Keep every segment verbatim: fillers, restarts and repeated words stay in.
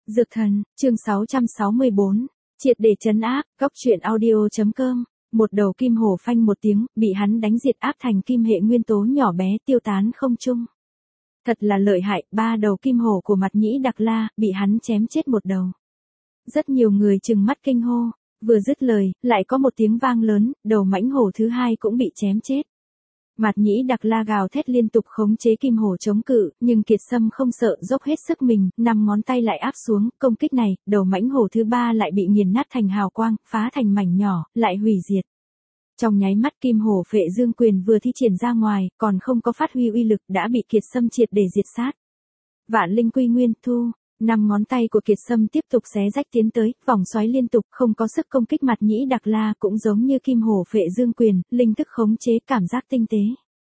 Dược thần, chương sáu trăm sáu mươi bốn, triệt để trấn áp, góc truyện audio.com, một đầu kim hổ phanh một tiếng, bị hắn đánh diệt áp thành kim hệ nguyên tố nhỏ bé tiêu tán không trung. Thật là lợi hại, ba đầu kim hổ của Mạt Nhĩ Đặc La, bị hắn chém chết một đầu. Rất nhiều người trừng mắt kinh hô, vừa dứt lời, lại có một tiếng vang lớn, đầu mãnh hổ thứ hai cũng bị chém chết. Mạt Nhĩ Đặc La gào thét liên tục khống chế kim hổ chống cự, nhưng Kiệt Sâm không sợ, dốc hết sức mình, năm ngón tay lại áp xuống, công kích này, đầu mãnh hổ thứ ba lại bị nghiền nát thành hào quang, phá thành mảnh nhỏ, lại hủy diệt. Trong nháy mắt kim hổ phệ dương quyền vừa thi triển ra ngoài, còn không có phát huy uy lực đã bị Kiệt Sâm triệt để diệt sát. Vạn linh quy nguyên thu, năm ngón tay của Kiệt Sâm tiếp tục xé rách tiến tới, vòng xoáy liên tục, không có sức công kích Mạt Nhĩ Đặc La, cũng giống như kim hổ phệ dương quyền, linh thức khống chế cảm giác tinh tế.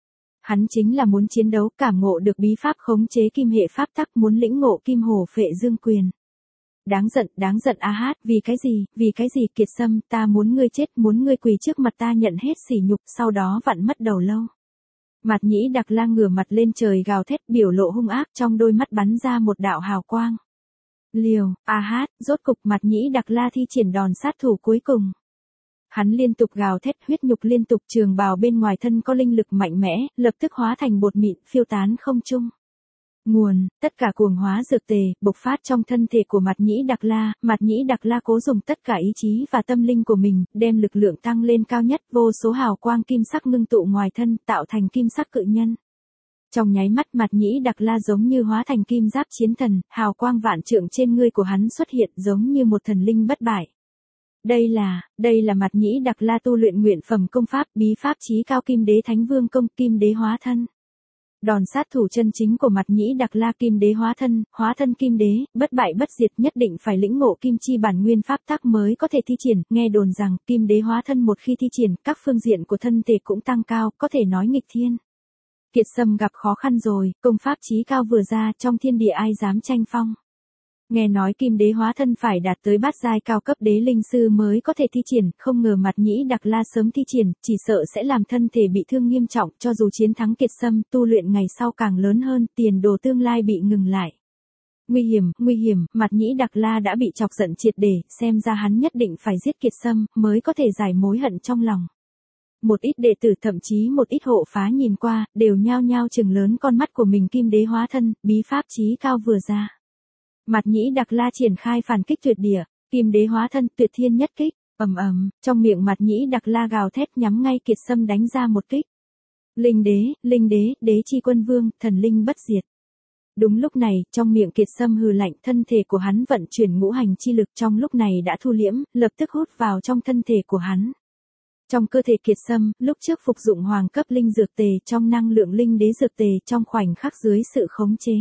Hắn chính là muốn chiến đấu, cảm ngộ được bí pháp khống chế kim hệ pháp tắc, muốn lĩnh ngộ kim hổ phệ dương quyền. Đáng giận, đáng giận a hát, vì cái gì, vì cái gì Kiệt Sâm, ta muốn ngươi chết, muốn ngươi quỳ trước mặt ta nhận hết sỉ nhục, sau đó vặn mất đầu lâu. Mạt Nhĩ Đặc La ngửa mặt lên trời gào thét, biểu lộ hung ác, trong đôi mắt bắn ra một đạo hào quang. Liều, a hát, rốt cục Mạt Nhĩ Đặc La thi triển đòn sát thủ cuối cùng. Hắn liên tục gào thét, huyết nhục liên tục, trường bào bên ngoài thân có linh lực mạnh mẽ, lập tức hóa thành bột mịn, phiêu tán không trung. Nguồn, tất cả cuồng hóa dược tề, bộc phát trong thân thể của Mạt Nhĩ Đặc La, Mạt Nhĩ Đặc La cố dùng tất cả ý chí và tâm linh của mình, đem lực lượng tăng lên cao nhất, vô số hào quang kim sắc ngưng tụ ngoài thân, tạo thành kim sắc cự nhân. Trong nháy mắt Mạt Nhĩ Đặc La giống như hóa thành kim giáp chiến thần, hào quang vạn trượng trên người của hắn xuất hiện giống như một thần linh bất bại. Đây là, đây là Mạt Nhĩ Đặc La tu luyện nguyện phẩm công pháp, bí pháp chí cao Kim Đế Thánh Vương công, Kim Đế hóa thân. Đòn sát thủ chân chính của Mạt Nhĩ Đặc La, Kim Đế hóa thân, hóa thân Kim Đế, bất bại bất diệt, nhất định phải lĩnh ngộ kim chi bản nguyên pháp tắc mới có thể thi triển, nghe đồn rằng Kim Đế hóa thân một khi thi triển, các phương diện của thân thể cũng tăng cao, có thể nói nghịch thiên. Kiệt Sâm gặp khó khăn rồi, công pháp chí cao vừa ra, trong thiên địa ai dám tranh phong. Nghe nói Kim Đế hóa thân phải đạt tới bát giai cao cấp đế linh sư mới có thể thi triển, không ngờ Mạt Nhĩ Đặc La sớm thi triển, chỉ sợ sẽ làm thân thể bị thương nghiêm trọng, cho dù chiến thắng Kiệt Sâm, tu luyện ngày sau càng lớn hơn, tiền đồ tương lai bị ngừng lại. Nguy hiểm, nguy hiểm, Mạt Nhĩ Đặc La đã bị chọc giận triệt để, xem ra hắn nhất định phải giết Kiệt Sâm, mới có thể giải mối hận trong lòng. Một ít đệ tử, thậm chí một ít hộ phá nhìn qua, đều nhao nhao trừng lớn con mắt của mình. Kim Đế hóa thân, bí pháp chí cao vừa ra. Mạt Nhĩ Đặc La triển khai phản kích tuyệt địa, Kim Đế hóa thân, tuyệt thiên nhất kích, ầm ầm, trong miệng Mạt Nhĩ Đặc La gào thét nhắm ngay Kiệt Sâm đánh ra một kích. Linh đế, linh đế, đế chi quân vương, thần linh bất diệt. Đúng lúc này, trong miệng Kiệt Sâm hừ lạnh, thân thể của hắn vận chuyển ngũ hành chi lực trong lúc này đã thu liễm, lập tức hút vào trong thân thể của hắn. Trong cơ thể Kiệt Sâm, lúc trước phục dụng hoàng cấp linh dược tề trong năng lượng linh đế dược tề trong khoảnh khắc dưới sự khống chế.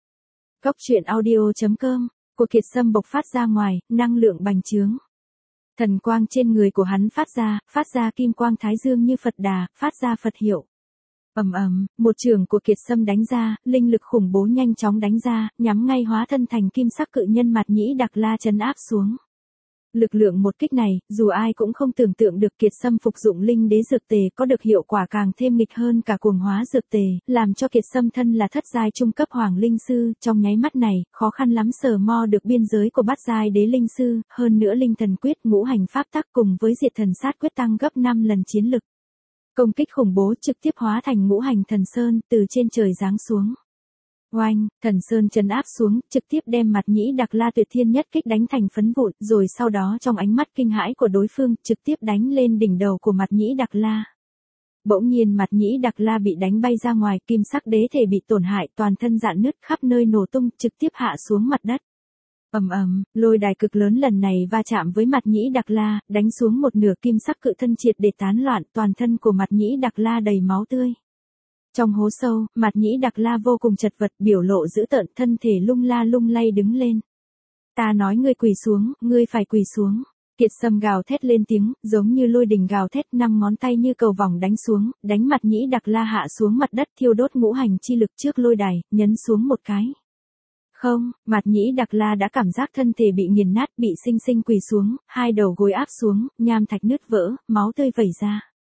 Góc truyện audio.com, của Kiệt Sâm bộc phát ra ngoài, năng lượng bành trướng. Thần quang trên người của hắn phát ra, phát ra kim quang thái dương như Phật Đà, phát ra Phật hiệu. Ầm ầm, một trường của Kiệt Sâm đánh ra, linh lực khủng bố nhanh chóng đánh ra, nhắm ngay hóa thân thành kim sắc cự nhân Mạt Nhĩ Đặc La trấn áp xuống. Lực lượng một kích này, dù ai cũng không tưởng tượng được Kiệt Sâm phục dụng linh đế dược tề có được hiệu quả càng thêm nghịch hơn cả cuồng hóa dược tề, làm cho Kiệt Sâm thân là thất giai trung cấp hoàng linh sư, trong nháy mắt này, khó khăn lắm sờ mo được biên giới của bát giai đế linh sư, hơn nữa linh thần quyết ngũ hành pháp tắc cùng với diệt thần sát quyết tăng gấp năm lần chiến lực. Công kích khủng bố trực tiếp hóa thành ngũ hành thần sơn, từ trên trời giáng xuống. Oanh, thần sơn trấn áp xuống, trực tiếp đem Mạt Nhĩ Đặc La tuyệt thiên nhất kích đánh thành phấn vụn, rồi sau đó trong ánh mắt kinh hãi của đối phương, trực tiếp đánh lên đỉnh đầu của Mạt Nhĩ Đặc La. Bỗng nhiên Mạt Nhĩ Đặc La bị đánh bay ra ngoài, kim sắc đế thể bị tổn hại, toàn thân rạn nứt, khắp nơi nổ tung, trực tiếp hạ xuống mặt đất. Ầm ầm, lôi đài cực lớn lần này va chạm với Mạt Nhĩ Đặc La, đánh xuống một nửa kim sắc cự thân triệt để tán loạn, toàn thân của Mạt Nhĩ Đặc La đầy máu tươi. Trong hố sâu, Mạt Nhĩ Đặc La vô cùng chật vật, biểu lộ dữ tợn, thân thể lung la lung lay đứng lên. Ta nói ngươi quỳ xuống, ngươi phải quỳ xuống. Kiệt Sâm gào thét lên tiếng, giống như lôi đình gào thét, năm ngón tay như cầu vòng đánh xuống, đánh Mạt Nhĩ Đặc La hạ xuống mặt đất, thiêu đốt ngũ hành chi lực trước lôi đài, nhấn xuống một cái. Không, Mạt Nhĩ Đặc La đã cảm giác thân thể bị nghiền nát, bị sinh sinh quỳ xuống, hai đầu gối áp xuống, nham thạch nứt vỡ, máu tươi vẩy ra.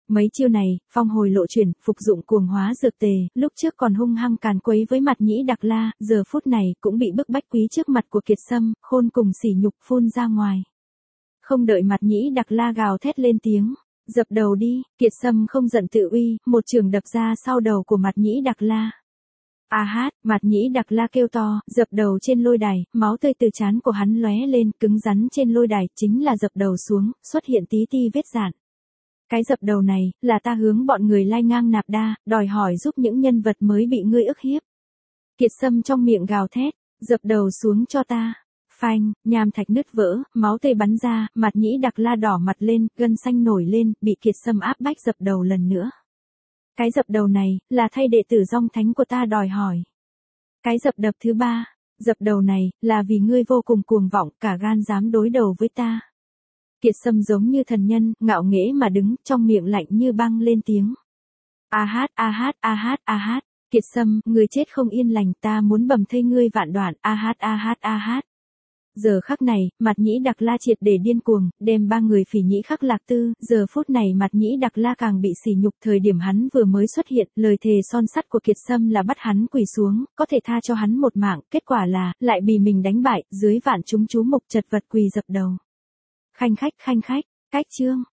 Mấy chiêu này, phong hồi lộ chuyển, phục dụng cuồng hóa dược tề, lúc trước còn hung hăng càn quấy với Mạt Nhĩ Đặc La, giờ phút này cũng bị bức bách quý trước mặt của Kiệt Sâm, khôn cùng sỉ nhục phun ra ngoài. Không đợi Mạt Nhĩ Đặc La gào thét lên tiếng, dập đầu đi, Kiệt Sâm không giận tự uy, một trường đập ra sau đầu của Mạt Nhĩ Đặc La. A hát, Mạt Nhĩ Đặc La kêu to, dập đầu trên lôi đài, máu tươi từ trán của hắn lóe lên, cứng rắn trên lôi đài, chính là dập đầu xuống, xuất hiện tí ti vết rạn. Cái dập đầu này, là ta hướng bọn người lai ngang nạp đa, đòi hỏi giúp những nhân vật mới bị ngươi ức hiếp. Kiệt Sâm trong miệng gào thét, dập đầu xuống cho ta. Phanh, nham thạch nứt vỡ, máu tươi bắn ra, Mạt Nhĩ Đặc La đỏ mặt lên, gân xanh nổi lên, bị Kiệt Sâm áp bách dập đầu lần nữa. Cái dập đầu này, là thay đệ tử Dòng Thánh của ta đòi hỏi. Cái dập đập thứ ba, dập đầu này, là vì ngươi vô cùng cuồng vọng, cả gan dám đối đầu với ta. Kiệt Sâm giống như thần nhân, ngạo nghễ mà đứng, trong miệng lạnh như băng lên tiếng. A hát, a hát, a hát, a hát, Kiệt Sâm, ngươi chết không yên lành, ta muốn bầm thây ngươi vạn đoạn, a hát, a hát, a hát. Giờ khắc này, Mạt Nhĩ Đặc La triệt để điên cuồng, đem ba người Phỉ Nhĩ Khắc Lạc Tư, giờ phút này Mạt Nhĩ Đặc La càng bị sỉ nhục, thời điểm hắn vừa mới xuất hiện, lời thề son sắt của Kiệt Sâm là bắt hắn quỳ xuống, có thể tha cho hắn một mạng, kết quả là, lại bị mình đánh bại, dưới vạn chúng chú mục chật vật quỳ dập đầu. Khanh khách khanh khách, cách chương.